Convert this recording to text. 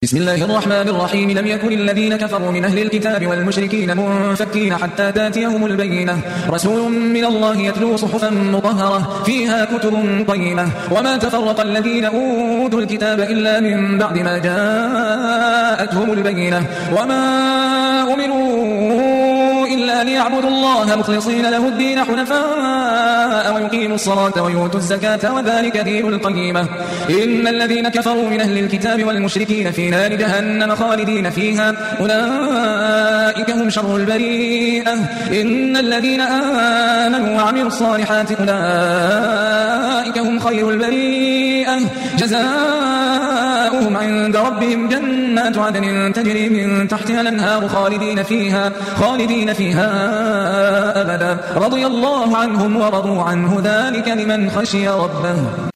بسم الله الرحمن الرحيم. لم يكن الذين كفروا من أهل الكتاب والمشركين منفكين حتى تأتيهم البينة. رسول من الله يتلو صحفا مطهرة فيها كتب قيمة. وما تفرق الذين أوتوا الكتاب إلا من بعد ما جاءتهم البينة. وما أمروا إلا ليعبدوا الله مخلصين له الدين حنفاء ويقيموا الصلاة ويؤتوا الزكاة وذلك دين القيمة. إن الذين كفروا من أهل الكتاب والمشركين في نار جهنم خالدين فيها أولئك هم شر البريئة. إن الذين آمنوا وعملوا الصالحات أولئك هم خير البريئة. جزاؤهم عند ربهم جنات عدن تجري من تحتها الأنهار خالدين فيها أبدا. رضي الله عنهم ورضوا عنه ذلك لمن خشي ربه.